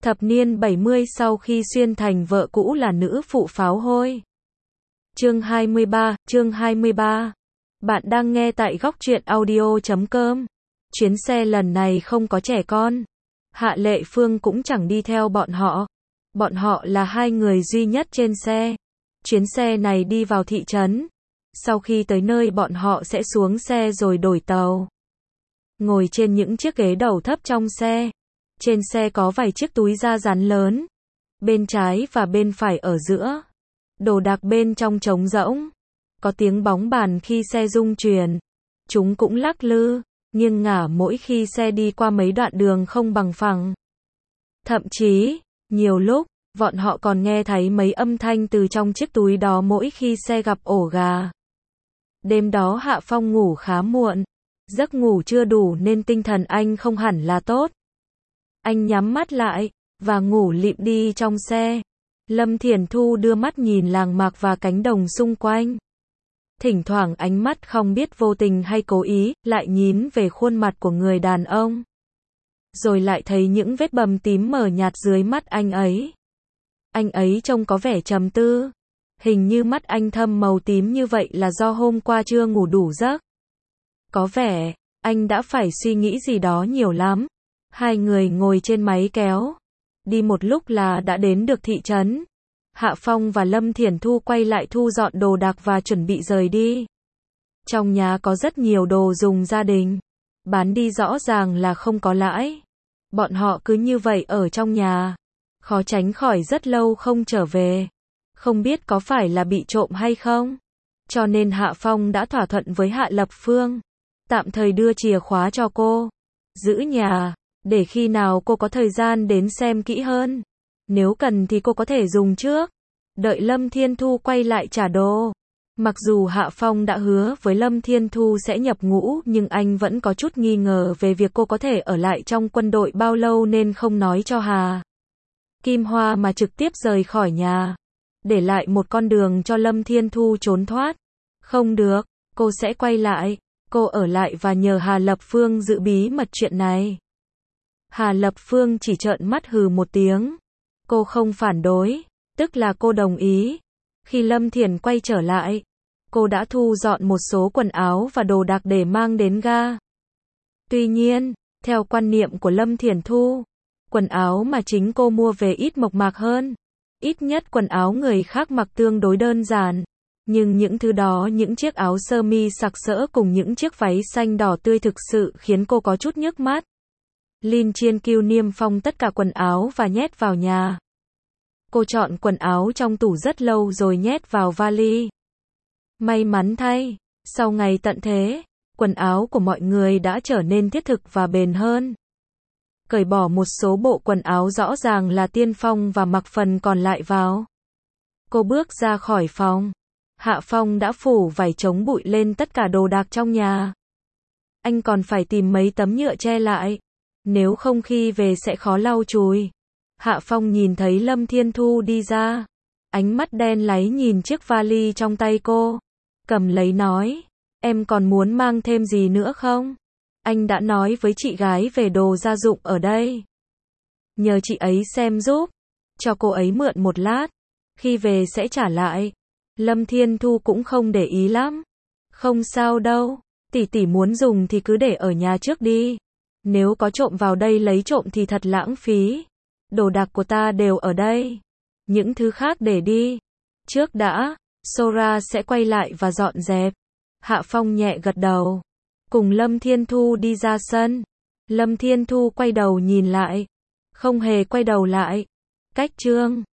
Thập niên 70 sau khi xuyên thành vợ cũ là nữ phụ pháo hôi. Chương 23. Bạn đang nghe tại góc truyện audio.com. Chuyến xe lần này không có trẻ con. Hạ Lệ Phương cũng chẳng đi theo bọn họ. Bọn họ là hai người duy nhất trên xe. Chuyến xe này đi vào thị trấn. Sau khi tới nơi bọn họ sẽ xuống xe rồi đổi tàu. Ngồi trên những chiếc ghế đầu thấp trong xe. Trên xe có vài chiếc túi da rắn lớn. Bên trái và bên phải ở giữa. Đồ đạc bên trong trống rỗng. Có tiếng bóng bàn khi xe rung chuyển. Chúng cũng lắc lư, nghiêng ngả mỗi khi xe đi qua mấy đoạn đường không bằng phẳng. Thậm chí, nhiều lúc, bọn họ còn nghe thấy mấy âm thanh từ trong chiếc túi đó mỗi khi xe gặp ổ gà. Đêm đó Hạ Phong ngủ khá muộn. Giấc ngủ chưa đủ nên tinh thần anh không hẳn là tốt. Anh nhắm mắt lại, và ngủ lịm đi trong xe. Lâm Thiển Thu đưa mắt nhìn làng mạc và cánh đồng xung quanh. Thỉnh thoảng ánh mắt không biết vô tình hay cố ý, lại nhìn về khuôn mặt của người đàn ông. Rồi lại thấy những vết bầm tím mờ nhạt dưới mắt anh ấy. Anh ấy trông có vẻ trầm tư. Hình như mắt anh thâm màu tím như vậy là do hôm qua chưa ngủ đủ giấc. Có vẻ, anh đã phải suy nghĩ gì đó nhiều lắm. Hai người ngồi trên máy kéo. Đi một lúc là đã đến được thị trấn. Hạ Phong và Lâm Thiển Thu quay lại thu dọn đồ đạc và chuẩn bị rời đi. Trong nhà có rất nhiều đồ dùng gia đình. Bán đi rõ ràng là không có lãi. Bọn họ cứ như vậy ở trong nhà. Khó tránh khỏi rất lâu không trở về. Không biết có phải là bị trộm hay không. Cho nên Hạ Phong đã thỏa thuận với Hạ Lập Phương. Tạm thời đưa chìa khóa cho cô. Giữ nhà. Để khi nào cô có thời gian đến xem kỹ hơn. Nếu cần thì cô có thể dùng trước. Đợi Lâm Thiên Thu quay lại trả đồ. Mặc dù Hạ Phong đã hứa với Lâm Thiên Thu sẽ nhập ngũ, nhưng anh vẫn có chút nghi ngờ về việc cô có thể ở lại trong quân đội bao lâu nên không nói cho Hà Kim Hoa mà trực tiếp rời khỏi nhà. Để lại một con đường cho Lâm Thiên Thu trốn thoát. Không được, cô sẽ quay lại. Cô ở lại và nhờ Hà Lập Phương giữ bí mật chuyện này. Hà Lập Phương chỉ trợn mắt hừ một tiếng. Cô không phản đối, tức là cô đồng ý. Khi Lâm Thiển quay trở lại, cô đã thu dọn một số quần áo và đồ đạc để mang đến ga. Tuy nhiên, theo quan niệm của Lâm Thiển Thu, quần áo mà chính cô mua về ít mộc mạc hơn. Ít nhất quần áo người khác mặc tương đối đơn giản. Nhưng những thứ đó, những chiếc áo sơ mi sặc sỡ cùng những chiếc váy xanh đỏ tươi thực sự khiến cô có chút nhức mắt. Lin Chiên Kiêu niêm phong tất cả quần áo và nhét vào nhà. Cô chọn quần áo trong tủ rất lâu rồi nhét vào vali. May mắn thay, sau ngày tận thế, quần áo của mọi người đã trở nên thiết thực và bền hơn. Cởi bỏ một số bộ quần áo rõ ràng là tiên phong và mặc phần còn lại vào. Cô bước ra khỏi phòng. Hạ Phong đã phủ vải chống bụi lên tất cả đồ đạc trong nhà. Anh còn phải tìm mấy tấm nhựa che lại. Nếu không khi về sẽ khó lau chùi. Hạ Phong nhìn thấy Lâm Thiên Thu đi ra. Ánh mắt đen láy nhìn chiếc vali trong tay cô. Cầm lấy nói. Em còn muốn mang thêm gì nữa không? Anh đã nói với chị gái về đồ gia dụng ở đây. Nhờ chị ấy xem giúp. Cho cô ấy mượn một lát. Khi về sẽ trả lại. Lâm Thiên Thu cũng không để ý lắm. Không sao đâu. Tỷ tỷ muốn dùng thì cứ để ở nhà trước đi. Nếu có trộm vào đây lấy trộm thì thật lãng phí. Đồ đạc của ta đều ở đây. Những thứ khác để đi. Trước đã, Sora sẽ quay lại và dọn dẹp. Hạ Phong nhẹ gật đầu. Cùng Lâm Thiên Thu đi ra sân. Lâm Thiên Thu quay đầu nhìn lại. Không hề quay đầu lại. Cách chương